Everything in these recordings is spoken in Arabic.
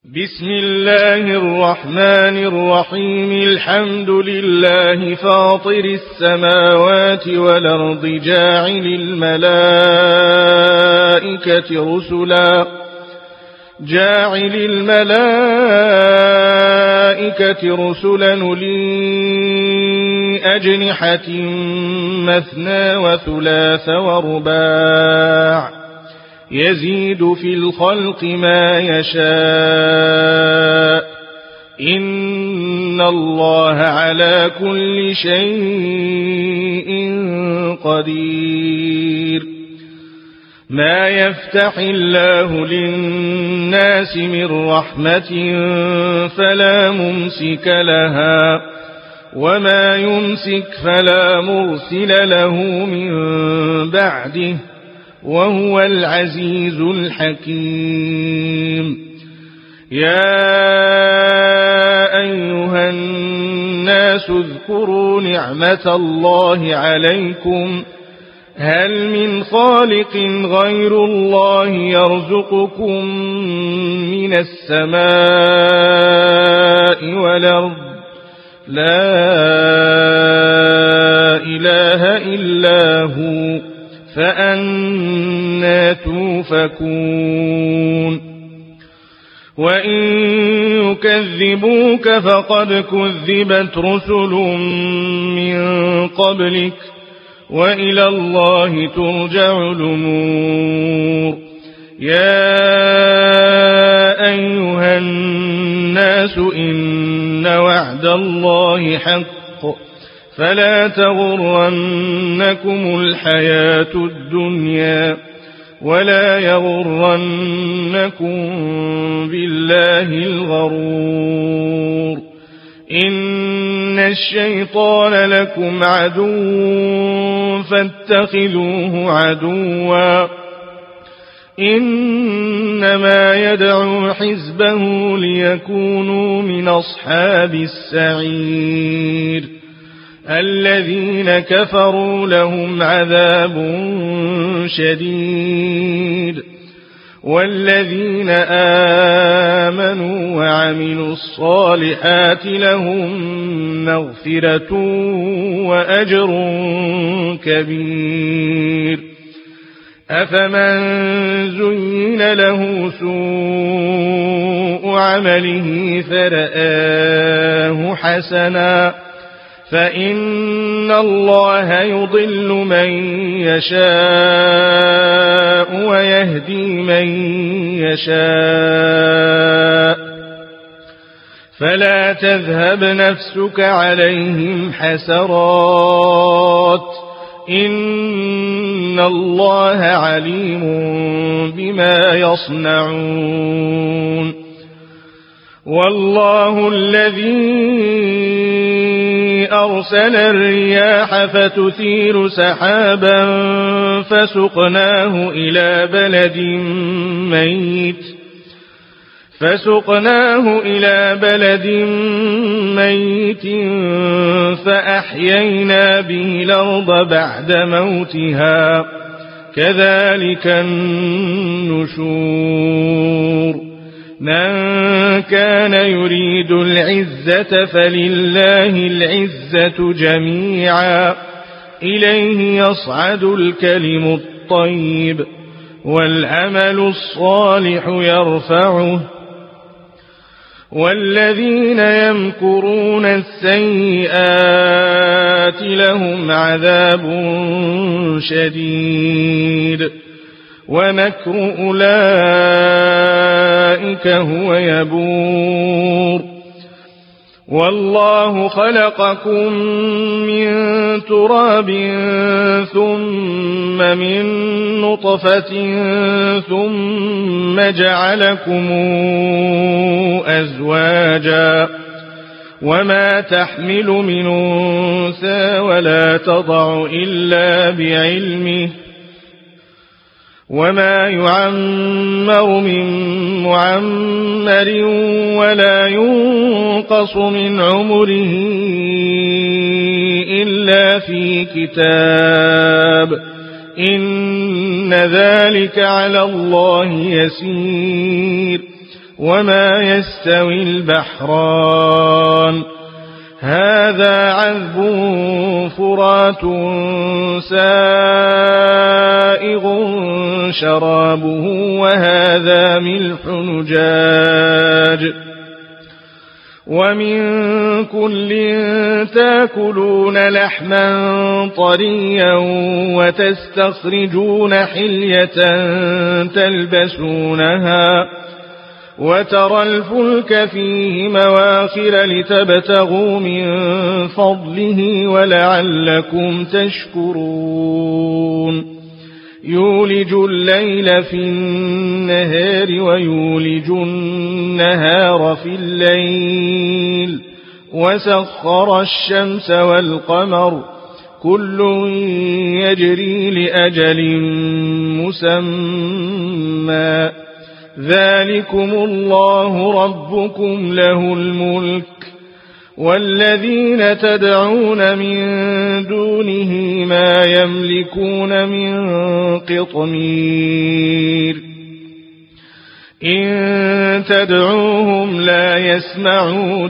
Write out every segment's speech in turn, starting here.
بسم الله الرحمن الرحيم. الحمد لله فاطر السماوات والأرض جاعل الملائكة رسلا أولي أجنحة مثنى وثلاث ورباع يزيد في الخلق ما يشاء إن الله على كل شيء قدير. ما يفتح الله للناس من رحمة فلا ممسك لها وما يمسك فلا مرسل له من بعده وهو العزيز الحكيم. يا أيها الناس اذكروا نعمة الله عليكم هل من خالق غير الله يرزقكم من السماء والأرض لا إله إلا هو فأنى توفكون. وإن يكذبوك فقد كذبت رسل من قبلك وإلى الله ترجع الأمور. يا أيها الناس إن وعد الله حق فلا تغرنكم الحياة الدنيا ولا يغرنكم بالله الغرور. إن الشيطان لكم عدو فاتخذوه عدوا إنما يدعو حزبه ليكونوا من أصحاب السعير. الذين كفروا لهم عذاب شديد والذين آمنوا وعملوا الصالحات لهم مغفرة وأجر كبير. أفمن زين له سوء عمله فرآه حسنا فإن الله يضل من يشاء ويهدي من يشاء فلا تذهب نفسك عليهم حسرات إن الله عليم بما يصنعون. والله الذي أرسل الرياح فتثير سحابا فسقناه إلى بلد ميت فأحيينا به الأرض بعد موتها كذلك النشور. من كان يريد العزة فلله العزة جميعا إليه يصعد الكلم الطيب والعمل الصالح يرفعه والذين يمكرون السيئات لهم عذاب شديد ومكر أولئك هو يبور. والله خلقكم من تراب ثم من نطفة ثم جعلكم أزواجا وما تحمل من أنثى ولا تضع إلا بعلمه وما يعمر من معمر ولا ينقص من عمره إلا في كتاب إن ذلك على الله يسير وما يستوي البحران هذا عذب فرات سائغ شرابه وهذا ملح نجاج ومن كل تاكلون لحما طريا وتستخرجون حلية تلبسونها وترى الفلك فيه مواخر لتبتغوا من فضله ولعلكم تشكرون يولج الليل في النهار ويولج النهار في الليل وسخر الشمس والقمر كل يجري لأجل مسمى ذلكم الله ربكم له الملك والذين تدعون من دونه ما يملكون من قطمير إن تدعوهم لا يسمعوا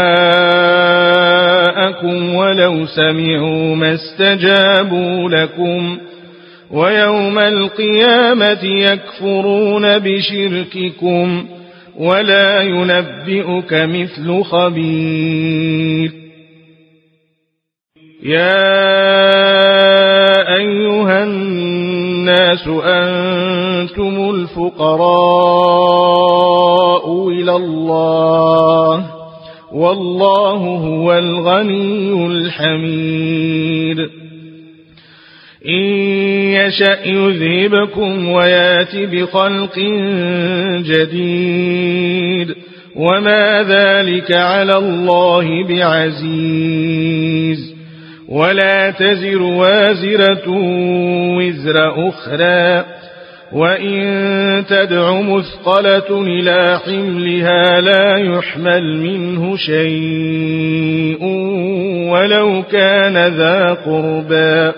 دعاءكم ولو سمعوا ما استجابوا لكم ويوم القيامة يكفرون بشرككم ولا ينبئك مثل خبير يا أيها الناس أنتم الفقراء إلى الله والله هو الغني الحميد إن يشأ يذهبكم ويات بخلق جديد وما ذلك على الله بعزيز ولا تزر وازرة وزر أخرى وإن تدع مثقلة إلى حملها لا يحمل منه شيء ولو كان ذا قربى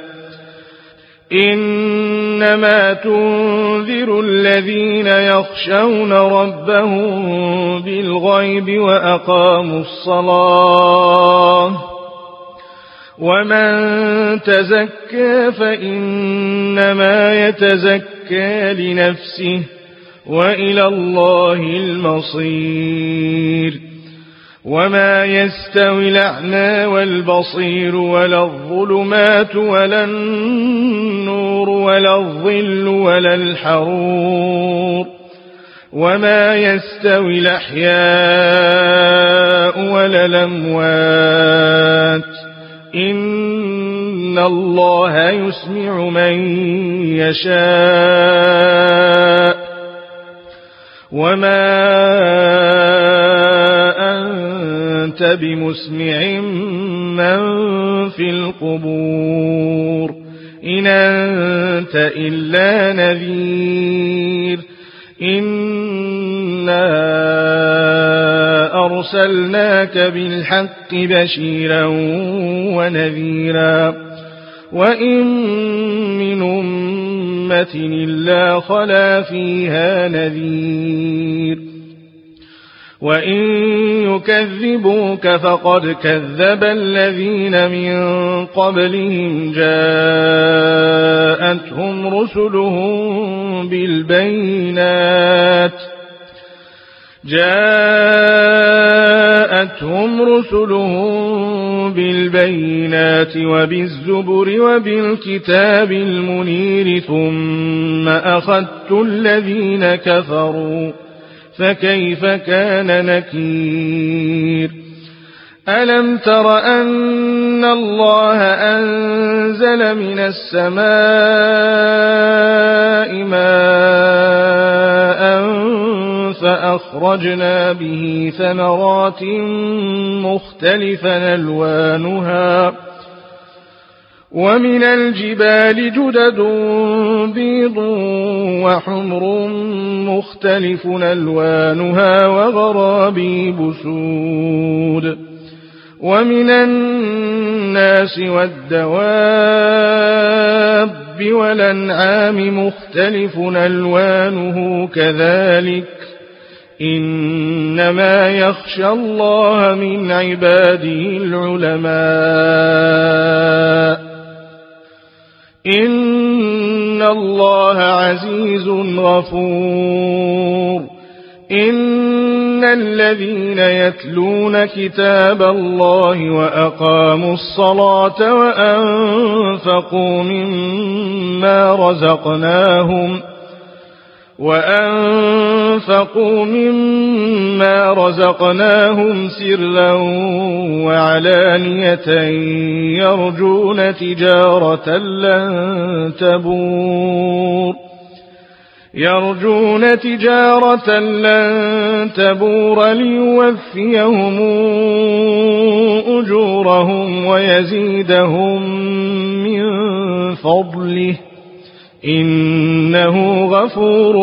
إنما تنذر الذين يخشون ربهم بالغيب وأقاموا الصلاة ومن تزكى فإنما يتزكى لنفسه وإلى الله المصير وما يستوي الأعمى والبصير ولا الظلمات ولا النور ولا الظل ولا الحرور وما يستوي الأحياء ولا الأموات إن الله يسمع من يشاء وما أنت بمسمع من في القبور إن أنت إلا نذير إنا أرسلناك بالحق بشيرا ونذيرا وإن من أمة إلا خلا فيها نذير وإن يكذبوك فقد كذب الذين من قبلهم جاءتهم رسلهم بالبينات وبالزبر وبالكتاب المنير ثم أخذت الذين كفروا فكيف كان نكير ألم تر أن الله أنزل من السماء ماء فأخرجنا به ثمرات مختلفا ألوانها ومن الجبال جدد بيض وحمر مختلف ألوانها وغرابيب سود ومن الناس والدواب والأنعام مختلف ألوانه كذلك إنما يخشى الله من عباده العلماء إن الله عزيز غفور إن الذين يتلون كتاب الله وأقاموا الصلاة وأنفقوا مما رزقناهم سرا وعلانية يرجون تجارة لن تبور ليوفيهم أجورهم ويزيدهم من فضله إنه غفور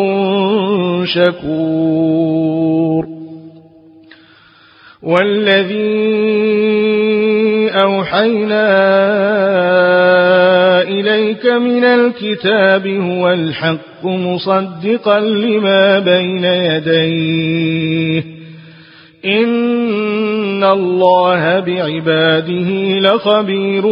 شكور والذي أوحينا إليك من الكتاب هو الحق مصدقا لما بين يديه إن الله بعباده لخبير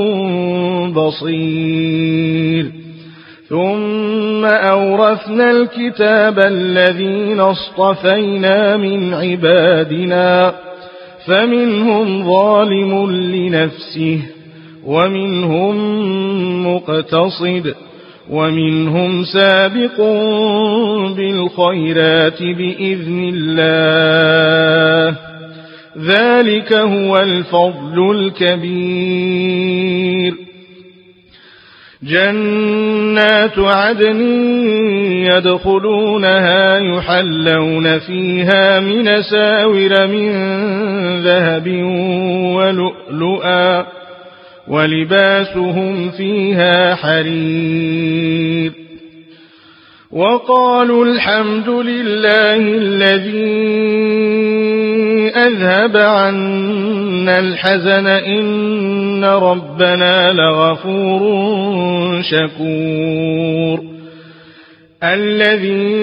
بصير ثم أورثنا الكتاب الذين اصطفينا من عبادنا فمنهم ظالم لنفسه ومنهم مقتصد ومنهم سابق بالخيرات بإذن الله ذلك هو الفضل الكبير جنات عدن يدخلونها يحلون فيها من أساور من ذهب ولؤلؤا ولباسهم فيها حرير وقالوا الحمد لله الذي أذهب عنا الحزن إن ربنا لغفور شكور الذي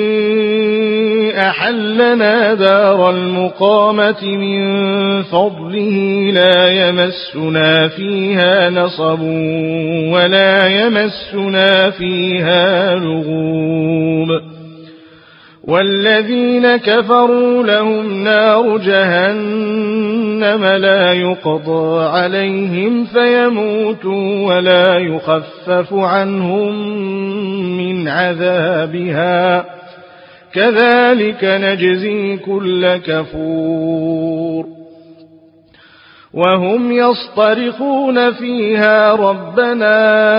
أحلنا دار المقامة من فضله لا يمسنا فيها نصب ولا يمسنا فيها لغوب والذين كفروا لهم نار جهنم لا يقضى عليهم فيموتوا ولا يخفف عنهم من عذابها كذلك نجزي كل كفور وهم يصطرخون فيها ربنا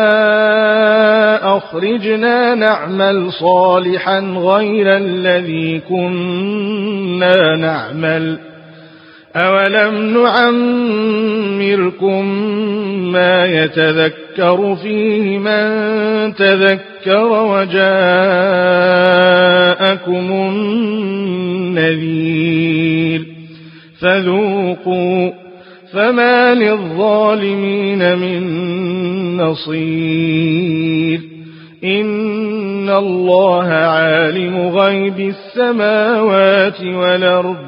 أخرجنا نعمل صالحا غير الذي كنا نعمل أولم نعمركم ما يتذكر فيه من تذكر وجاءكم النذير فذوقوا فما للظالمين من نصير إن الله عالم غيب السماوات والأرض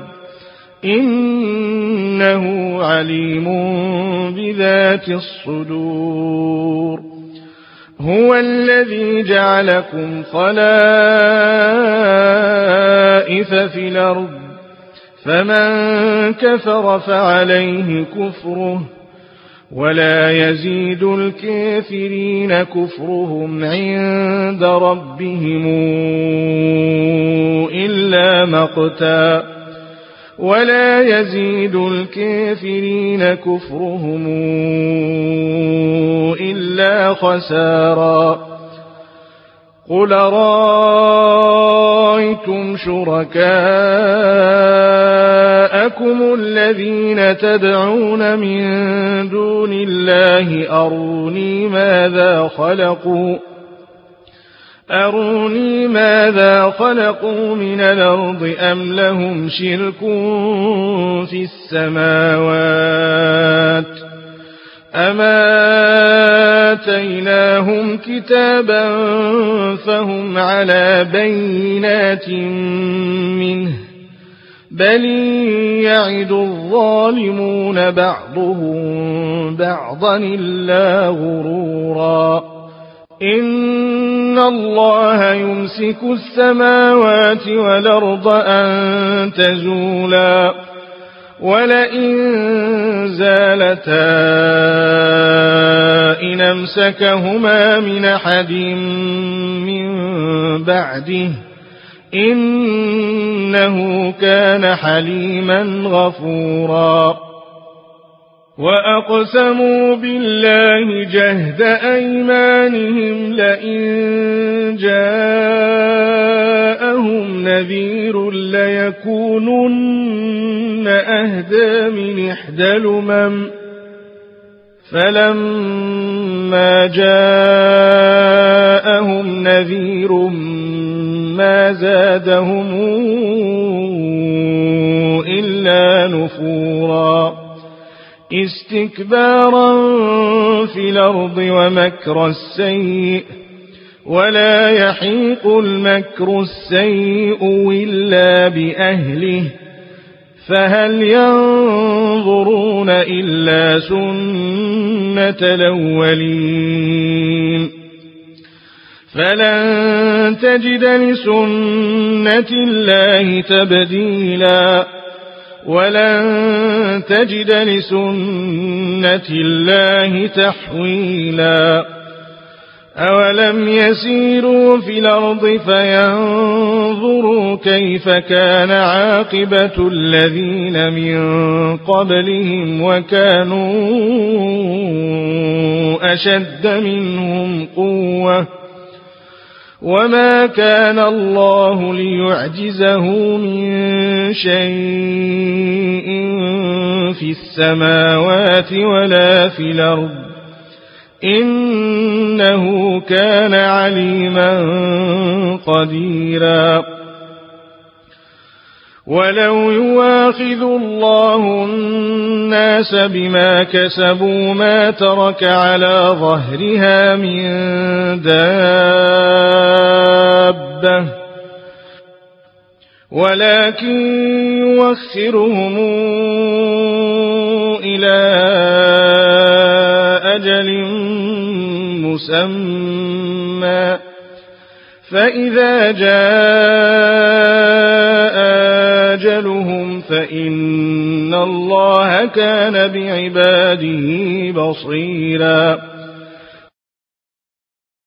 إنه عليم بذات الصدور هو الذي جعلكم خلائف في الأرض فمن كفر فعليه كفره ولا يزيد الكافرين كفرهم عند ربهم إلا مقتا ولا يزيد الكافرين كفرهم إلا خسارا قل رأيتم شركاءكم الذين تدعون من دون الله أروني ماذا خلقوا من الأرض أم لهم شرك في السماوات أما آتيناهم كتابا فهم على بينات منه بل يعد الظالمون بعضهم بعضا إلا غرورا إن الله يمسك السماوات والأرض أن تزولا ولئن زالتا إن أمسكهما من أحد من بعده إنه كان حليما غفورا وأقسموا بالله جهد أيمانهم لئن جاءهم نذير ليكونن أهدى من إحدى الأمم فلما جاءهم نذير ما زادهم إلا نفورا استكبارا في الأرض ومكر السيء ولا يحيق المكر السيء إلا بأهله فهل ينظرون إلا سنة الأولين فلن تجد لسنة الله تبديلا ولن تجد لسنة الله تحويلا أولم يسيروا في الأرض فينظروا كيف كان عاقبة الذين من قبلهم وكانوا أشد منهم قوة وما كان الله ليعجزه من شيء في السماوات ولا في الأرض إنه كان عليما قديرا ولو يواخذ الله الناس بما كسبوا ما ترك على ظهرها من دابة ولكن يوخرهم إلى أجل مسمى فإذا جاء أجلهم فإن الله كان بعباده بصيرا